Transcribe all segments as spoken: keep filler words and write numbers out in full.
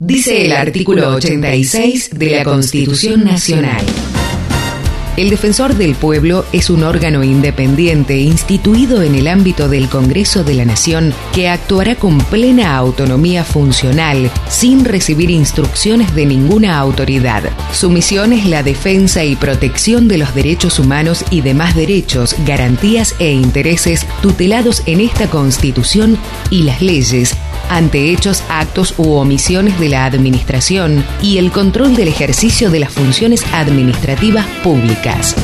Dice el artículo ochenta y seis de la Constitución Nacional. El Defensor del Pueblo es un órgano independiente instituido en el ámbito del Congreso de la Nación que actuará con plena autonomía funcional, sin recibir instrucciones de ninguna autoridad. Su misión es la defensa y protección de los derechos humanos y demás derechos, garantías e intereses tutelados en esta Constitución y las leyes, ante hechos, actos u omisiones de la Administración y el control del ejercicio de las funciones administrativas públicas.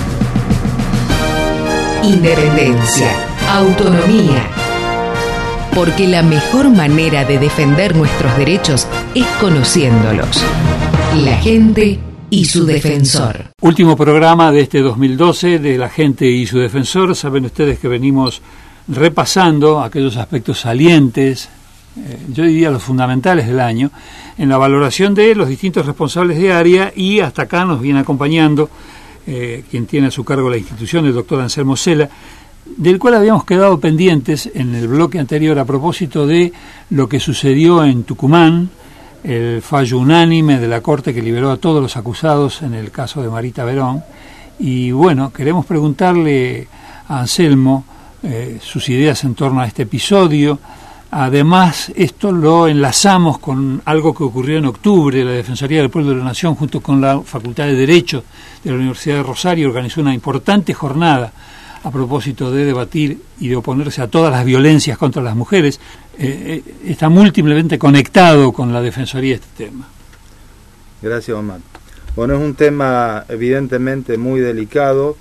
Independencia, autonomía. Porque la mejor manera de defender nuestros derechos es conociéndolos. La gente y su defensor. Último programa de este dos mil doce de La gente y su defensor. Saben ustedes que venimos repasando aquellos aspectos salientes, Eh, yo diría los fundamentales del año, en la valoración de los distintos responsables de área, y hasta acá nos viene acompañando eh, quien tiene a su cargo la institución, el doctor Anselmo Cela, del cual habíamos quedado pendientes en el bloque anterior a propósito de lo que sucedió en Tucumán, el fallo unánime de la Corte que liberó a todos los acusados en el caso de Marita Verón. Y bueno, queremos preguntarle a Anselmo eh, sus ideas en torno a este episodio. Además, esto lo enlazamos con algo que ocurrió en octubre. La Defensoría del Pueblo de la Nación, junto con la Facultad de Derecho de la Universidad de Rosario, organizó una importante jornada a propósito de debatir y de oponerse a todas las violencias contra las mujeres. Eh, eh, está múltiplemente conectado con la Defensoría este tema. Gracias, Omar. Bueno, es un tema evidentemente muy delicado,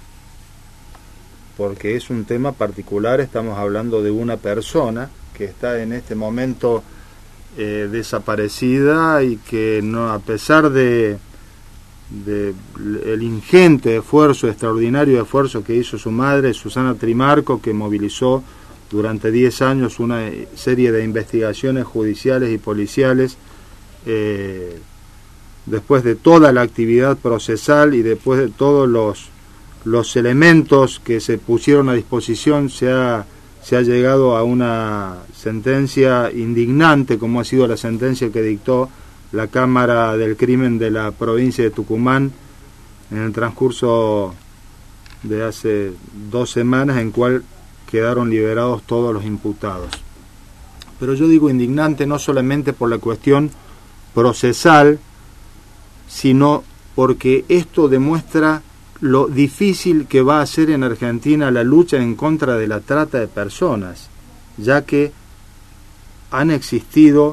porque es un tema particular. Estamos hablando de una persona que está en este momento eh, desaparecida, y que no, a pesar de, de el ingente esfuerzo, extraordinario esfuerzo que hizo su madre, Susana Trimarco, que movilizó durante diez años una serie de investigaciones judiciales y policiales, eh, después de toda la actividad procesal y después de todos los, los elementos que se pusieron a disposición, se ha se ha llegado a una sentencia indignante, como ha sido la sentencia que dictó la Cámara del Crimen de la provincia de Tucumán en el transcurso de hace dos semanas, en cual quedaron liberados todos los imputados. Pero yo digo indignante no solamente por la cuestión procesal, sino porque esto demuestra lo difícil que va a ser en Argentina la lucha en contra de la trata de personas, ya que han existido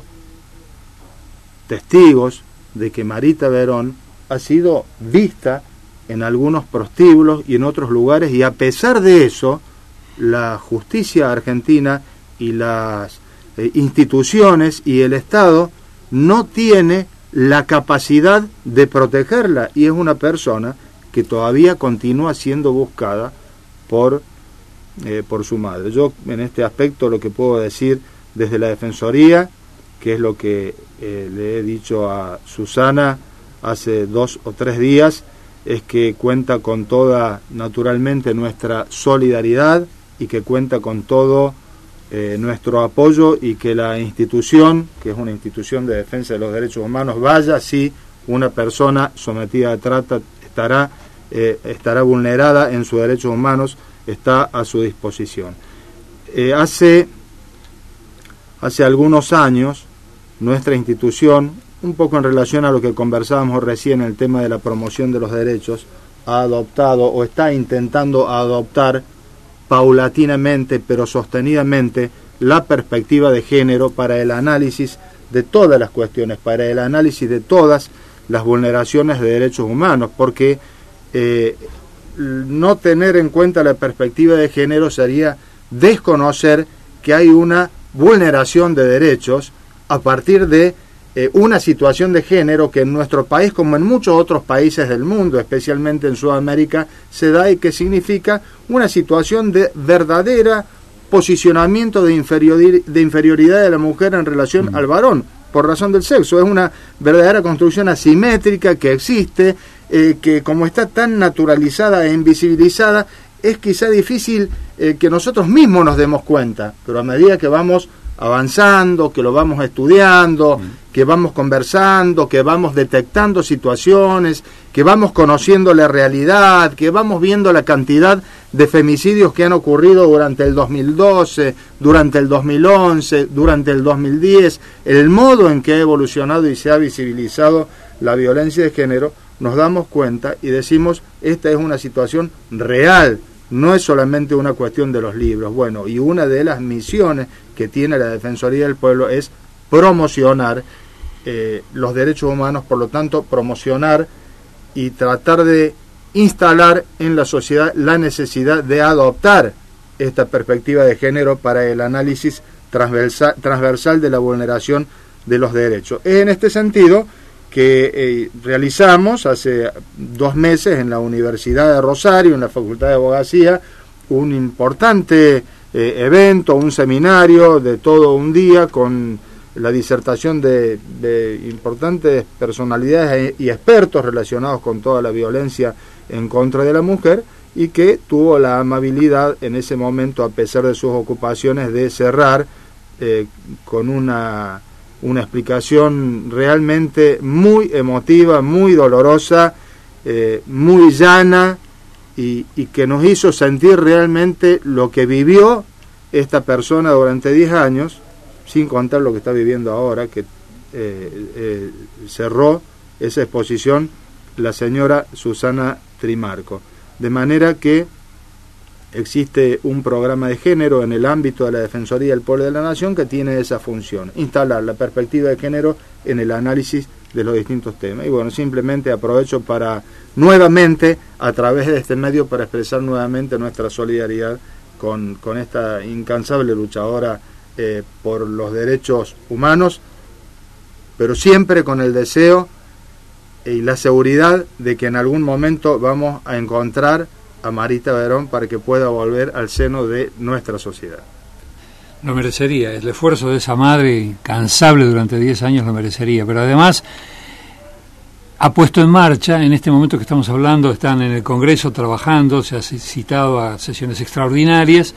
testigos de que Marita Verón ha sido vista en algunos prostíbulos y en otros lugares, y a pesar de eso, la justicia argentina y las eh, instituciones y el Estado no tiene la capacidad de protegerla, y es una persona que todavía continúa siendo buscada por, eh, por su madre. Yo en este aspecto lo que puedo decir desde la Defensoría, que es lo que eh, le he dicho a Susana hace dos o tres días, es que cuenta con toda, naturalmente, nuestra solidaridad, y que cuenta con todo eh, nuestro apoyo, y que la institución, que es una institución de defensa de los derechos humanos, vaya si una persona sometida a trata estará Eh, estará vulnerada en sus derechos humanos, está a su disposición. Eh, hace, hace algunos años, nuestra institución, un poco en relación a lo que conversábamos recién, el tema de la promoción de los derechos, ha adoptado o está intentando adoptar paulatinamente, pero sostenidamente, la perspectiva de género para el análisis de todas las cuestiones, para el análisis de todas las vulneraciones de derechos humanos, porque Eh, no tener en cuenta la perspectiva de género sería desconocer que hay una vulneración de derechos a partir de eh, una situación de género que en nuestro país, como en muchos otros países del mundo, especialmente en Sudamérica, se da, y que significa una situación de verdadera posicionamiento de, inferior, de inferioridad de la mujer en relación mm. al varón, por razón del sexo. Es una verdadera construcción asimétrica que existe, eh, que como está tan naturalizada e invisibilizada, es quizá difícil eh, que nosotros mismos nos demos cuenta, pero a medida que vamos avanzando, que lo vamos estudiando, mm. que vamos conversando, que vamos detectando situaciones, que vamos conociendo la realidad, que vamos viendo la cantidad de femicidios que han ocurrido durante el dos mil doce, durante el dos mil once, durante el dos mil diez, el modo en que ha evolucionado y se ha visibilizado la violencia de género, nos damos cuenta y decimos, esta es una situación real, no es solamente una cuestión de los libros. Bueno, y una de las misiones que tiene la Defensoría del Pueblo es promocionar eh, los derechos humanos, por lo tanto, promocionar y tratar de instalar en la sociedad la necesidad de adoptar esta perspectiva de género para el análisis transversal, transversal de la vulneración de los derechos. Es en este sentido que eh, realizamos hace dos meses en la Universidad de Rosario, en la Facultad de Abogacía, un importante eh, evento, un seminario de todo un día con la disertación de, de importantes personalidades y expertos relacionados con toda la violencia en contra de la mujer, y que tuvo la amabilidad en ese momento, a pesar de sus ocupaciones, de cerrar eh, con una, una explicación realmente muy emotiva, muy dolorosa, eh, muy llana, y, y que nos hizo sentir realmente lo que vivió esta persona durante diez años, sin contar lo que está viviendo ahora, que eh, eh, cerró esa exposición la señora Susana Trimarco. De manera que existe un programa de género en el ámbito de la Defensoría del Pueblo de la Nación que tiene esa función, instalar la perspectiva de género en el análisis de los distintos temas. Y bueno, simplemente aprovecho para nuevamente, a través de este medio, para expresar nuevamente nuestra solidaridad con, con esta incansable luchadora eh, por los derechos humanos, pero siempre con el deseo y la seguridad de que en algún momento vamos a encontrar a Marita Verón para que pueda volver al seno de nuestra sociedad. Lo merecería, el esfuerzo de esa madre incansable durante diez años lo merecería, pero además ha puesto en marcha, en este momento que estamos hablando, están en el Congreso trabajando, se ha citado a sesiones extraordinarias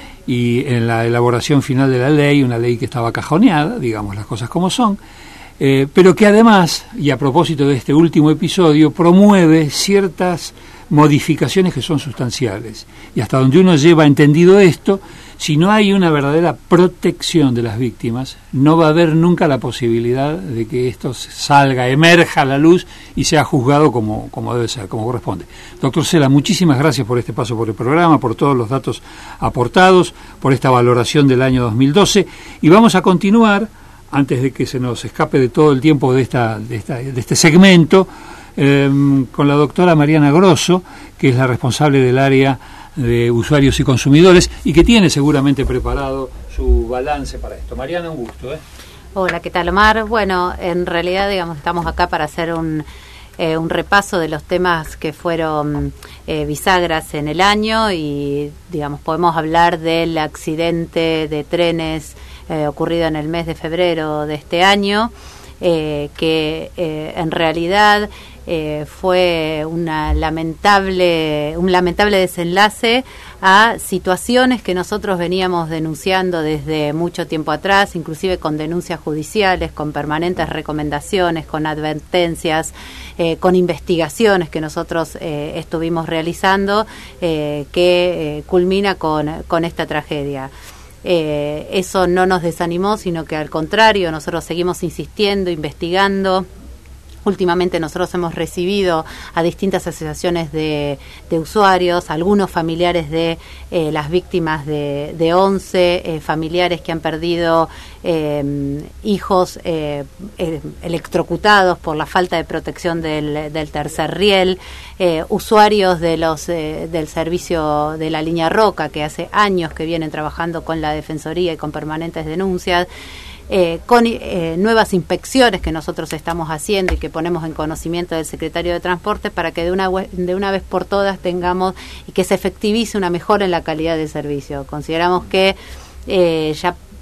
y en la elaboración final de la ley, una ley que estaba cajoneada, digamos las cosas como son, Eh, pero que además, y a propósito de este último episodio, promueve ciertas modificaciones que son sustanciales. Y hasta donde uno lleva entendido esto, si no hay una verdadera protección de las víctimas, no va a haber nunca la posibilidad de que esto salga, emerja a la luz y sea juzgado como, como debe ser, como corresponde. Doctor Cela, muchísimas gracias por este paso por el programa, por todos los datos aportados, por esta valoración del año dos mil doce, y vamos a continuar, antes de que se nos escape de todo el tiempo de, esta, de, esta, de este segmento, eh, con la doctora Mariana Grosso, que es la responsable del área de usuarios y consumidores y que tiene seguramente preparado su balance para esto. Mariana, un gusto. ¿eh? Hola, ¿qué tal, Omar? Bueno, en realidad, digamos, estamos acá para hacer un, eh, un repaso de los temas que fueron eh, bisagras en el año y, digamos, podemos hablar del accidente de trenes Eh, ocurrido en el mes de febrero de este año, eh, que eh, en realidad eh, fue una lamentable, un lamentable desenlace a situaciones que nosotros veníamos denunciando desde mucho tiempo atrás, inclusive con denuncias judiciales, con permanentes recomendaciones, con advertencias, eh, con investigaciones que nosotros eh, estuvimos realizando, eh, que eh, culmina con, con esta tragedia. Eh, eso no nos desanimó, sino que al contrario, nosotros seguimos insistiendo, investigando. Últimamente nosotros hemos recibido a distintas asociaciones de, de usuarios, algunos familiares de eh, las víctimas de, de once, eh, familiares que han perdido eh, hijos eh, eh, electrocutados por la falta de protección del, del tercer riel, eh, usuarios de los eh, del servicio de la línea Roca, que hace años que vienen trabajando con la Defensoría y con permanentes denuncias. Eh, con eh, nuevas inspecciones que nosotros estamos haciendo y que ponemos en conocimiento del secretario de Transporte para que de una, de una vez por todas tengamos y que se efectivice una mejora en la calidad del servicio. Consideramos que eh, ya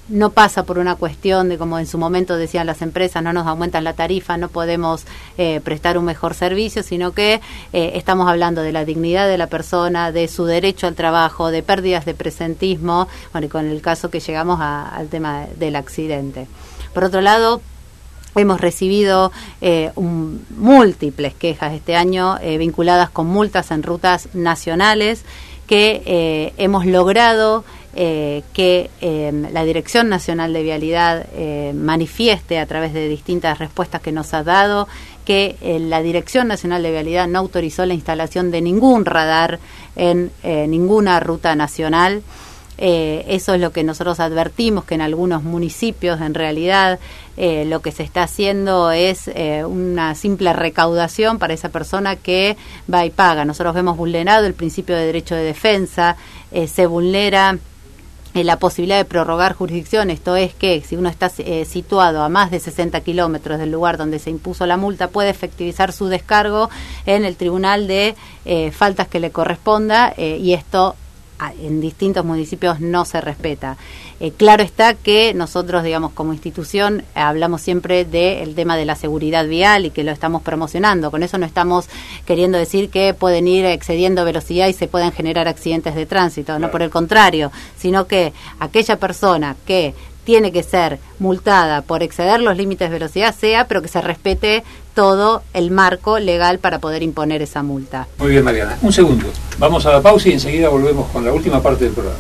no pasa por una cuestión de, como en su momento decían las empresas, no nos aumentan la tarifa, no podemos eh, prestar un mejor servicio, sino que eh, estamos hablando de la dignidad de la persona, de su derecho al trabajo, de pérdidas de presentismo, bueno, y con el caso que llegamos a, al tema del accidente. Por otro lado, hemos recibido eh, un, múltiples quejas este año eh, vinculadas con multas en rutas nacionales que eh, hemos logrado eh, que eh, la Dirección Nacional de Vialidad eh, manifieste a través de distintas respuestas que nos ha dado que eh, la Dirección Nacional de Vialidad no autorizó la instalación de ningún radar en eh, ninguna ruta nacional. Eh, eso es lo que nosotros advertimos, que en algunos municipios en realidad eh, lo que se está haciendo es eh, una simple recaudación para esa persona que va y paga. Nosotros vemos vulnerado el principio de derecho de defensa, eh, se vulnera eh, la posibilidad de prorrogar jurisdicción, esto es que si uno está eh, situado a más de sesenta kilómetros del lugar donde se impuso la multa, puede efectivizar su descargo en el tribunal de eh, faltas que le corresponda eh, y esto en distintos municipios no se respeta. Eh, claro está que nosotros, digamos, como institución, eh, hablamos siempre del tema de la seguridad vial y que lo estamos promocionando. Con eso no estamos queriendo decir que pueden ir excediendo velocidad y se pueden generar accidentes de tránsito, claro. No por el contrario, sino que aquella persona que tiene que ser multada por exceder los límites de velocidad sea, pero que se respete todo el marco legal para poder imponer esa multa. Muy bien, Mariana. Un segundo. Vamos a la pausa y enseguida volvemos con la última parte del programa.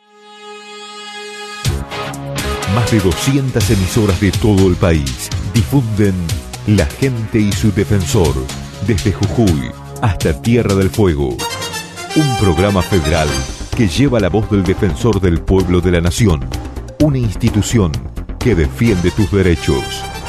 Más de doscientas emisoras de todo el país difunden La Gente y su Defensor, desde Jujuy hasta Tierra del Fuego. Un programa federal que lleva la voz del defensor del pueblo de la nación. Una institución que defiende tus derechos.